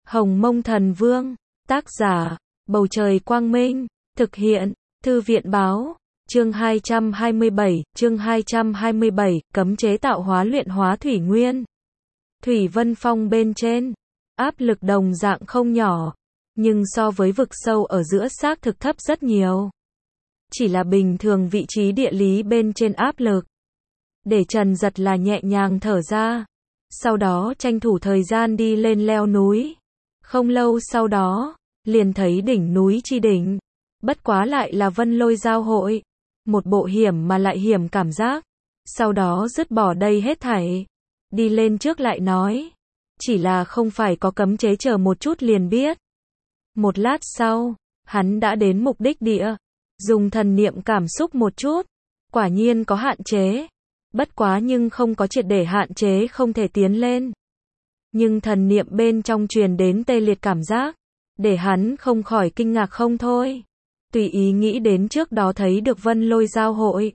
Hồng Mông Thần Vương, tác giả, Bầu Trời Quang Minh, thực hiện, Thư viện Báo, chương 227, cấm chế tạo hóa luyện hóa thủy nguyên. Thủy Vân Phong bên trên, áp lực đồng dạng không nhỏ, nhưng so với vực sâu ở giữa xác thực thấp rất nhiều. Chỉ là bình thường vị trí địa lý bên trên áp lực. Để Trần Giật là nhẹ nhàng thở ra, sau đó tranh thủ thời gian đi lên leo núi. Không lâu sau đó, liền thấy đỉnh núi chi đỉnh, bất quá lại là Vân Lôi giao hội, một bộ hiểm mà lại hiểm cảm giác. Sau đó dứt bỏ đây hết thảy, đi lên trước lại nói, chỉ là không phải có cấm chế, chờ một chút liền biết. Một lát sau, hắn đã đến mục đích địa, dùng thần niệm cảm xúc một chút, quả nhiên có hạn chế, bất quá nhưng không có triệt để hạn chế không thể tiến lên. Nhưng thần niệm bên trong truyền đến tê liệt cảm giác, để hắn không khỏi kinh ngạc không thôi. Tùy ý nghĩ đến trước đó thấy được Vân Lôi giao hội,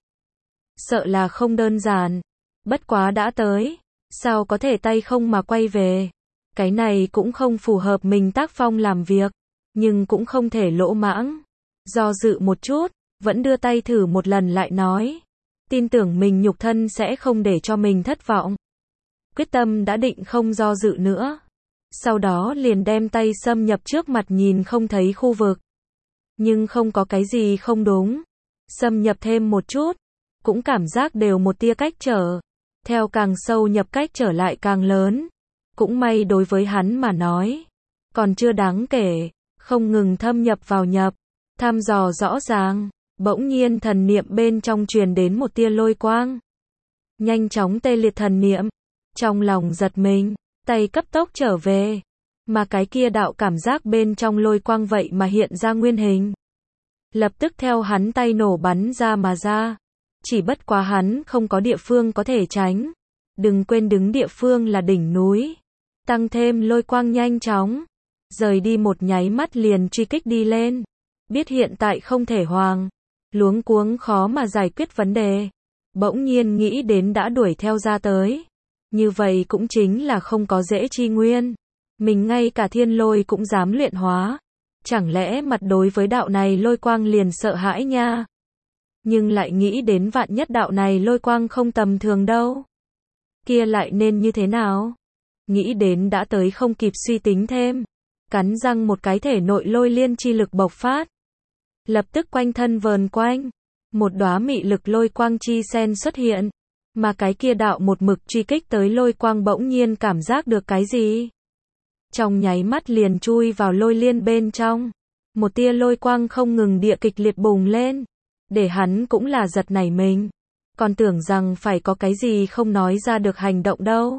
sợ là không đơn giản, bất quá đã tới, sao có thể tay không mà quay về. Cái này cũng không phù hợp mình tác phong làm việc, nhưng cũng không thể lỗ mãng. Do dự một chút, vẫn đưa tay thử một lần lại nói, tin tưởng mình nhục thân sẽ không để cho mình thất vọng. Quyết tâm đã định không do dự nữa. Sau đó liền đem tay xâm nhập trước mặt nhìn không thấy khu vực. Nhưng không có cái gì không đúng. Xâm nhập thêm một chút, cũng cảm giác đều một tia cách trở. Theo càng sâu nhập cách trở lại càng lớn. Cũng may đối với hắn mà nói, còn chưa đáng kể, không ngừng thâm nhập vào nhập, thăm dò rõ ràng. Bỗng nhiên thần niệm bên trong truyền đến một tia lôi quang. Nhanh chóng tê liệt thần niệm. Trong lòng giật mình, tay cấp tốc trở về. Mà cái kia đạo cảm giác bên trong lôi quang vậy mà hiện ra nguyên hình. Lập tức theo hắn tay nổ bắn ra mà ra. Chỉ bất quá hắn không có địa phương có thể tránh. Đừng quên đứng địa phương là đỉnh núi. Tăng thêm lôi quang nhanh chóng. Rời đi một nháy mắt liền truy kích đi lên. Biết hiện tại không thể hoàng. Luống cuống khó mà giải quyết vấn đề. Bỗng nhiên nghĩ đến đã đuổi theo ra tới. Như vậy cũng chính là không có dễ chi nguyên. Mình ngay cả thiên lôi cũng dám luyện hóa. Chẳng lẽ mặt đối với đạo này lôi quang liền sợ hãi nha. Nhưng lại nghĩ đến vạn nhất đạo này lôi quang không tầm thường đâu. Kia lại nên như thế nào? Nghĩ đến đã tới không kịp suy tính thêm. Cắn răng một cái thể nội lôi liên chi lực bộc phát. Lập tức quanh thân vờn quanh. Một đóa mị lực lôi quang chi sen xuất hiện. Mà cái kia đạo một mực truy kích tới lôi quang bỗng nhiên cảm giác được cái gì. Trong nháy mắt liền chui vào lôi liên bên trong. Một tia lôi quang không ngừng địa kịch liệt bùng lên. Để hắn cũng là giật nảy mình. Còn tưởng rằng phải có cái gì không nói ra được hành động đâu.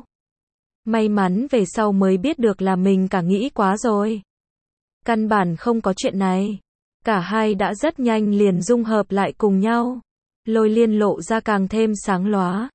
May mắn về sau mới biết được là mình cả nghĩ quá rồi. Căn bản không có chuyện này. Cả hai đã rất nhanh liền dung hợp lại cùng nhau. Lôi liên lộ ra càng thêm sáng lóa.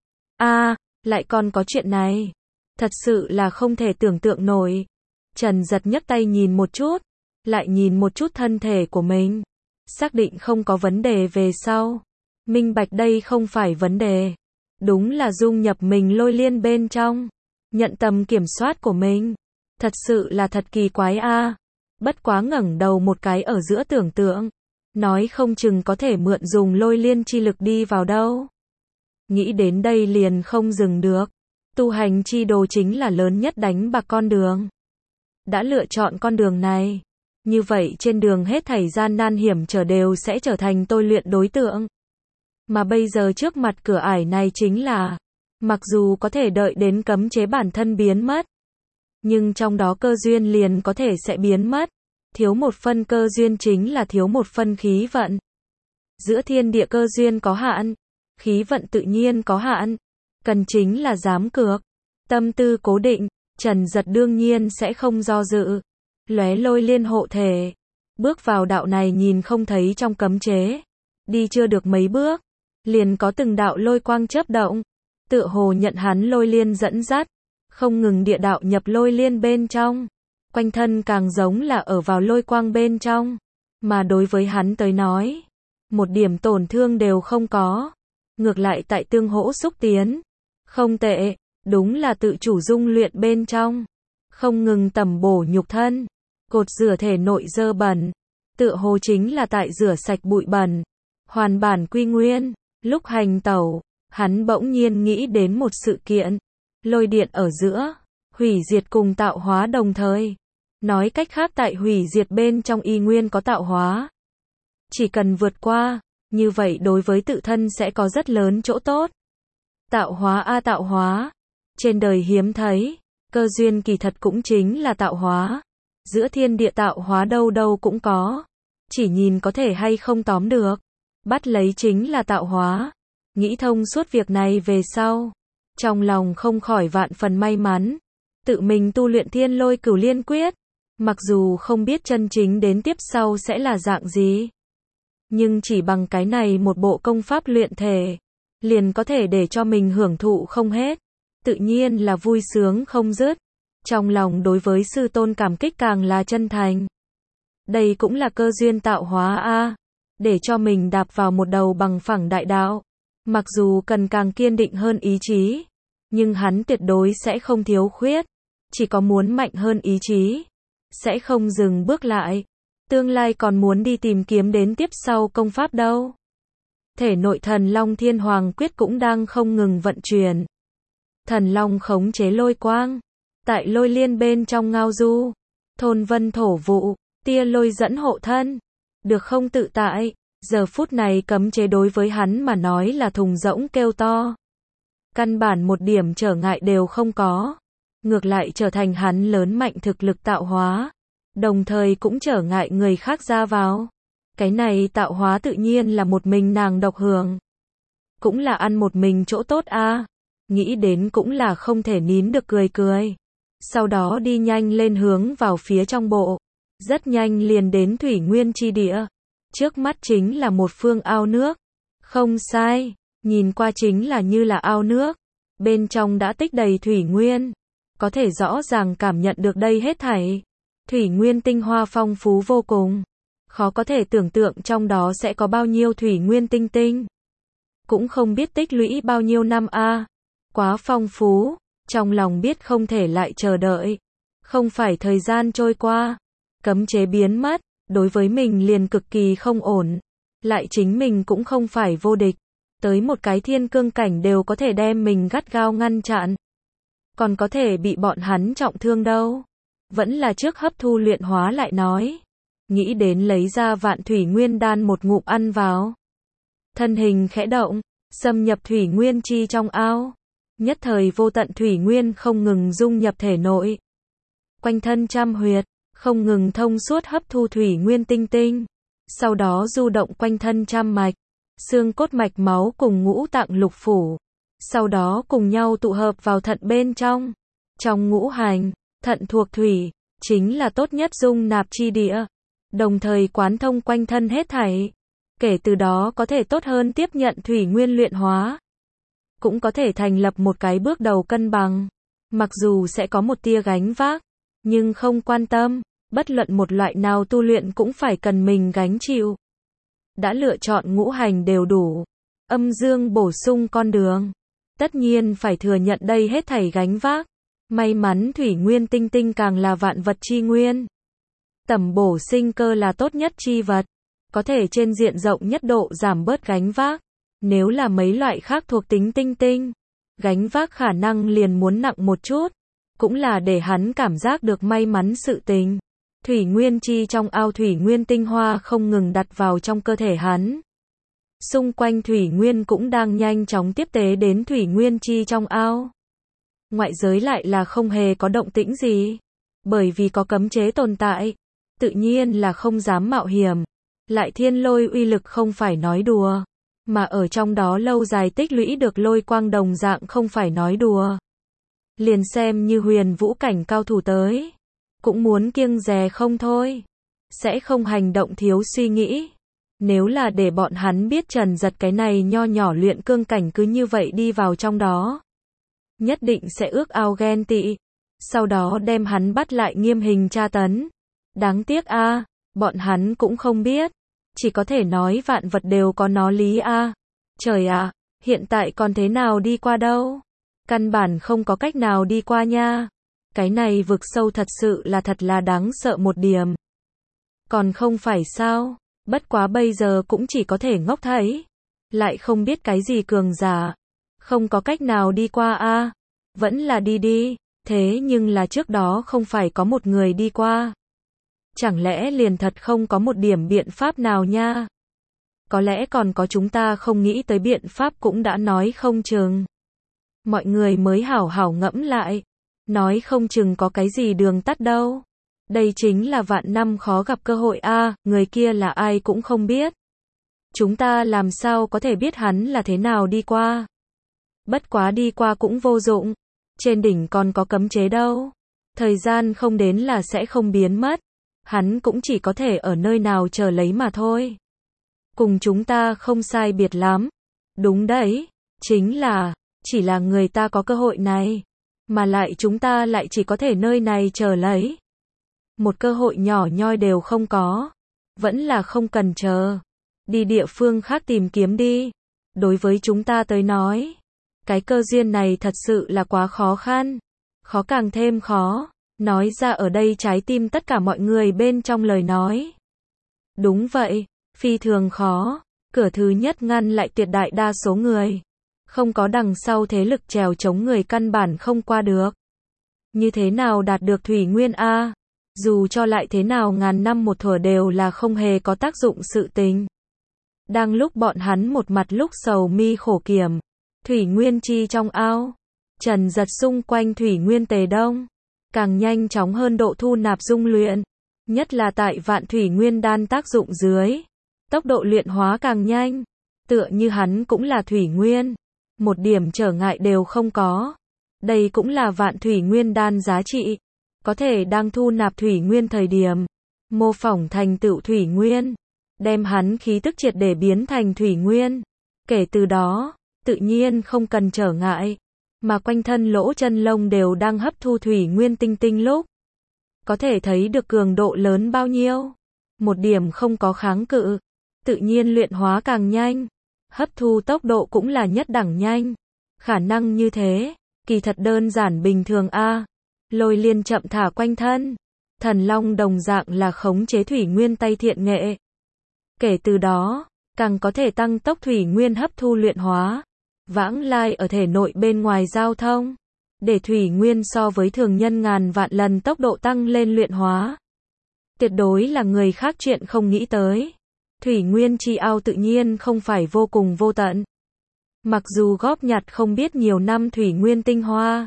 Lại còn có chuyện này. Thật sự là không thể tưởng tượng nổi. Trần Giật nhấc tay nhìn một chút. Lại nhìn một chút thân thể của mình. Xác định không có vấn đề về sau. Minh bạch đây không phải vấn đề. Đúng là dung nhập mình lôi liên bên trong. Nhận tầm kiểm soát của mình. Thật sự là thật kỳ quái a. Bất quá ngẩng đầu một cái ở giữa tưởng tượng. Nói không chừng có thể mượn dùng lôi liên chi lực đi vào đâu. Nghĩ đến đây liền không dừng được. Tu hành chi đồ chính là lớn nhất đánh bạc con đường. Đã lựa chọn con đường này. Như vậy trên đường hết thảy gian nan hiểm trở đều sẽ trở thành tôi luyện đối tượng. Mà bây giờ trước mặt cửa ải này chính là, mặc dù có thể đợi đến cấm chế bản thân biến mất. Nhưng trong đó cơ duyên liền có thể sẽ biến mất. Thiếu một phân cơ duyên chính là thiếu một phân khí vận. Giữa thiên địa cơ duyên có hạn, khí vận tự nhiên có hạn. Cần chính là dám cược. Tâm tư cố định, Trần Giật đương nhiên sẽ không do dự. Lóe lôi liên hộ thể. Bước vào đạo này nhìn không thấy trong cấm chế. Đi chưa được mấy bước. Liền có từng đạo lôi quang chớp động. Tựa hồ nhận hắn lôi liên dẫn dắt. Không ngừng địa đạo nhập lôi liên bên trong. Quanh thân càng giống là ở vào lôi quang bên trong. Mà đối với hắn tới nói, một điểm tổn thương đều không có. Ngược lại tại tương hỗ xúc tiến. Không tệ, đúng là tự chủ dung luyện bên trong. không ngừng tẩm bổ nhục thân, cột rửa thể nội dơ bẩn, tựa hồ chính là tại rửa sạch bụi bẩn, hoàn bản quy nguyên. Lúc hành tẩu, hắn bỗng nhiên nghĩ đến một sự kiện, lôi điện ở giữa, hủy diệt cùng tạo hóa đồng thời. Nói cách khác tại hủy diệt bên trong y nguyên có tạo hóa. Chỉ cần vượt qua, như vậy đối với tự thân sẽ có rất lớn chỗ tốt. Tạo hóa a tạo hóa, trên đời hiếm thấy, cơ duyên kỳ thật cũng chính là tạo hóa. Giữa thiên địa tạo hóa đâu đâu cũng có, chỉ nhìn có thể hay không tóm được. Bắt lấy chính là tạo hóa. Nghĩ thông suốt việc này về sau, trong lòng không khỏi vạn phần may mắn. Tự mình tu luyện Thiên Lôi Cửu Liên Quyết, mặc dù không biết chân chính đến tiếp sau sẽ là dạng gì, nhưng chỉ bằng cái này một bộ công pháp luyện thể, liền có thể để cho mình hưởng thụ không hết, tự nhiên là vui sướng không dứt. Trong lòng đối với sư tôn cảm kích càng là chân thành. Đây cũng là cơ duyên tạo hóa a, để cho mình đạp vào một đầu bằng phẳng đại đạo. Mặc dù cần càng kiên định hơn ý chí, nhưng hắn tuyệt đối sẽ không thiếu khuyết, chỉ có muốn mạnh hơn ý chí, sẽ không dừng bước lại. Tương lai còn muốn đi tìm kiếm đến tiếp sau công pháp đâu. Thể nội Thần Long Thiên Hoàng Quyết cũng đang không ngừng vận chuyển. Thần Long khống chế lôi quang, tại lôi liên bên trong ngao du, thôn vân thổ vụ, tia lôi dẫn hộ thân, được không tự tại. Giờ phút này cấm chế đối với hắn mà nói là thùng rỗng kêu to. Căn bản một điểm trở ngại đều không có. Ngược lại trở thành hắn lớn mạnh thực lực tạo hóa. Đồng thời cũng trở ngại người khác ra vào. Cái này tạo hóa tự nhiên là một mình nàng độc hưởng. Cũng là ăn một mình chỗ tốt a. Nghĩ đến cũng là không thể nín được cười cười. Sau đó đi nhanh lên hướng vào phía trong bộ. Rất nhanh liền đến thủy nguyên chi địa. Trước mắt chính là một phương ao nước. Không sai, nhìn qua chính là như là ao nước. Bên trong đã tích đầy thủy nguyên. Có thể rõ ràng cảm nhận được đây hết thảy. Thủy nguyên tinh hoa phong phú vô cùng. Khó có thể tưởng tượng trong đó sẽ có bao nhiêu thủy nguyên tinh tinh. Cũng không biết tích lũy bao nhiêu năm a. Quá phong phú, trong lòng biết không thể lại chờ đợi. Không phải thời gian trôi qua, cấm chế biến mất, đối với mình liền cực kỳ không ổn. Lại chính mình cũng không phải vô địch. Tới một cái thiên cương cảnh đều có thể đem mình gắt gao ngăn chặn. Còn có thể bị bọn hắn trọng thương đâu. Vẫn là trước hấp thu luyện hóa lại nói. Nghĩ đến lấy ra vạn thủy nguyên đan một ngụm ăn vào. Thân hình khẽ động, xâm nhập thủy nguyên chi trong ao. Nhất thời vô tận thủy nguyên không ngừng dung nhập thể nội. Quanh thân trăm huyệt, không ngừng thông suốt hấp thu thủy nguyên tinh tinh. Sau đó du động quanh thân trăm mạch, xương cốt mạch máu cùng ngũ tạng lục phủ. Sau đó cùng nhau tụ hợp vào thận bên trong. Trong ngũ hành, thận thuộc thủy, chính là tốt nhất dung nạp chi địa. Đồng thời quán thông quanh thân hết thảy. Kể từ đó có thể tốt hơn tiếp nhận thủy nguyên luyện hóa. Cũng có thể thành lập một cái bước đầu cân bằng. Mặc dù sẽ có một tia gánh vác, nhưng không quan tâm. Bất luận một loại nào tu luyện cũng phải cần mình gánh chịu. Đã lựa chọn ngũ hành đều đủ. Âm dương bổ sung con đường. Tất nhiên phải thừa nhận đây hết thảy gánh vác. May mắn thủy nguyên tinh tinh càng là vạn vật chi nguyên. Tẩm bổ sinh cơ là tốt nhất chi vật. Có thể trên diện rộng nhất độ giảm bớt gánh vác. Nếu là mấy loại khác thuộc tính tinh tinh, gánh vác khả năng liền muốn nặng một chút. Cũng là để hắn cảm giác được may mắn sự tình. Thủy nguyên chi trong ao thủy nguyên tinh hoa không ngừng đặt vào trong cơ thể hắn. Xung quanh thủy nguyên cũng đang nhanh chóng tiếp tế đến thủy nguyên chi trong ao. Ngoại giới lại là không hề có động tĩnh gì. Bởi vì có cấm chế tồn tại, tự nhiên là không dám mạo hiểm. Lại thiên lôi uy lực không phải nói đùa. Mà ở trong đó lâu dài tích lũy được lôi quang đồng dạng không phải nói đùa. Liền xem như huyền vũ cảnh cao thủ tới, cũng muốn kiêng dè không thôi. Sẽ không hành động thiếu suy nghĩ. Nếu là để bọn hắn biết Trần Giật cái này nho nhỏ luyện cương cảnh cứ như vậy đi vào trong đó, nhất định sẽ ước ao ghen tị. Sau đó đem hắn bắt lại nghiêm hình tra tấn. Đáng tiếc a, bọn hắn cũng không biết. Chỉ có thể nói vạn vật đều có nó lý a. Trời ạ, hiện tại còn thế nào đi qua đâu? Căn bản không có cách nào đi qua nha. Cái này vực sâu thật sự là thật là đáng sợ một điểm. Còn không phải sao, bất quá bây giờ cũng chỉ có thể ngốc thấy. Lại không biết cái gì cường giả. Không có cách nào đi qua a, vẫn là đi đi, thế nhưng là trước đó không phải có một người đi qua. Chẳng lẽ liền thật không có một điểm biện pháp nào nha? Có lẽ còn có chúng ta không nghĩ tới biện pháp cũng đã nói không chừng. Mọi người mới hảo hảo ngẫm lại. Nói không chừng có cái gì đường tắt đâu. Đây chính là vạn năm khó gặp cơ hội a, người kia là ai cũng không biết. Chúng ta làm sao có thể biết hắn là thế nào đi qua. Bất quá đi qua cũng vô dụng. Trên đỉnh còn có cấm chế đâu. Thời gian không đến là sẽ không biến mất. Hắn cũng chỉ có thể ở nơi nào chờ lấy mà thôi. Cùng chúng ta không sai biệt lắm. Đúng đấy, chính là, chỉ là người ta có cơ hội này. Mà lại chúng ta lại chỉ có thể nơi này chờ lấy. Một cơ hội nhỏ nhoi đều không có. Vẫn là không cần chờ. Đi địa phương khác tìm kiếm đi. Đối với chúng ta tới nói, cái cơ duyên này thật sự là quá khó khăn. Khó càng thêm khó. Nói ra ở đây trái tim tất cả mọi người bên trong lời nói. Đúng vậy, phi thường khó. Cửa thứ nhất ngăn lại tuyệt đại đa số người. Không có đằng sau thế lực trèo chống người căn bản không qua được. Như thế nào đạt được thủy nguyên a? Dù cho lại thế nào ngàn năm một thuở đều là không hề có tác dụng sự tình. Đang lúc bọn hắn một mặt lúc sầu mi khổ kiểm, thủy nguyên chi trong ao, trần giật xung quanh thủy nguyên tề đông, càng nhanh chóng hơn độ thu nạp dung luyện, nhất là tại vạn thủy nguyên đan tác dụng dưới, tốc độ luyện hóa càng nhanh, tựa như hắn cũng là thủy nguyên, một điểm trở ngại đều không có. Đây cũng là vạn thủy nguyên đan giá trị, có thể đang thu nạp thủy nguyên thời điểm, mô phỏng thành tựu thủy nguyên, đem hắn khí tức triệt để biến thành thủy nguyên. Kể từ đó, tự nhiên không cần trở ngại, mà quanh thân lỗ chân lông đều đang hấp thu thủy nguyên tinh tinh lúc. Có thể thấy được cường độ lớn bao nhiêu. Một điểm không có kháng cự, tự nhiên luyện hóa càng nhanh, hấp thu tốc độ cũng là nhất đẳng nhanh. Khả năng như thế, kỳ thật đơn giản bình thường a. Lôi liên chậm thả quanh thân, thần long đồng dạng là khống chế thủy nguyên tay thiện nghệ. Kể từ đó, càng có thể tăng tốc thủy nguyên hấp thu luyện hóa, vãng lai ở thể nội bên ngoài giao thông, để thủy nguyên so với thường nhân ngàn vạn lần tốc độ tăng lên luyện hóa. Tuyệt đối là người khác chuyện không nghĩ tới. Thủy nguyên chi ao tự nhiên không phải vô cùng vô tận. Mặc dù góp nhặt không biết nhiều năm thủy nguyên tinh hoa,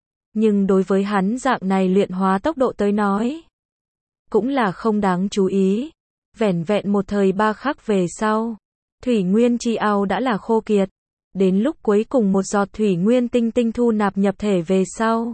nhưng đối với hắn dạng này luyện hóa tốc độ tới nói, cũng là không đáng chú ý. Vẻn vẹn một thời 3 khắc về sau, thủy nguyên chi ao đã là khô kiệt. Đến lúc cuối cùng một giọt thủy nguyên tinh tinh thu nạp nhập thể về sau,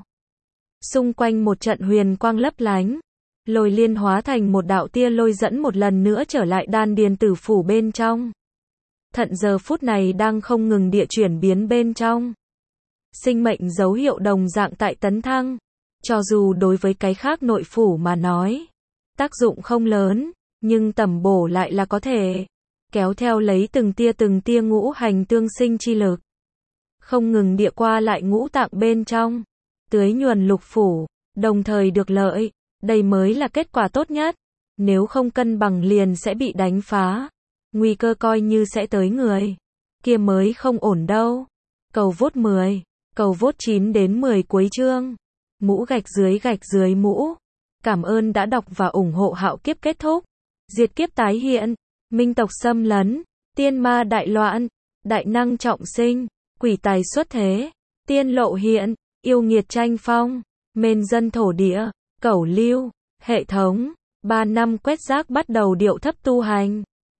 xung quanh một trận huyền quang lấp lánh, lôi liên hóa thành một đạo tia lôi dẫn một lần nữa trở lại đan điền tử phủ bên trong. Thận giờ phút này đang không ngừng địa chuyển biến bên trong. Sinh mệnh dấu hiệu đồng dạng tại tấn thăng, cho dù đối với cái khác nội phủ mà nói, tác dụng không lớn, nhưng tầm bổ lại là có thể kéo theo lấy từng tia ngũ hành tương sinh chi lực, không ngừng địa qua lại ngũ tạng bên trong, tưới nhuần lục phủ, đồng thời được lợi, đây mới là kết quả tốt nhất. Nếu không cân bằng liền sẽ bị đánh phá, nguy cơ coi như sẽ tới người, kia mới không ổn đâu. Cầu vote 10, cầu vote 9 đến 10 cuối chương. Mũ gạch dưới mũ. Cảm ơn đã đọc và ủng hộ Hạo Kiếp kết thúc. Diệt kiếp tái hiện, minh tộc xâm lấn, tiên ma đại loạn, đại năng trọng sinh, quỷ tài xuất thế, tiên lộ hiện, yêu nghiệt tranh phong, mên dân thổ địa, cẩu lưu, hệ thống, 3 năm quét rác bắt đầu điệu thấp tu hành.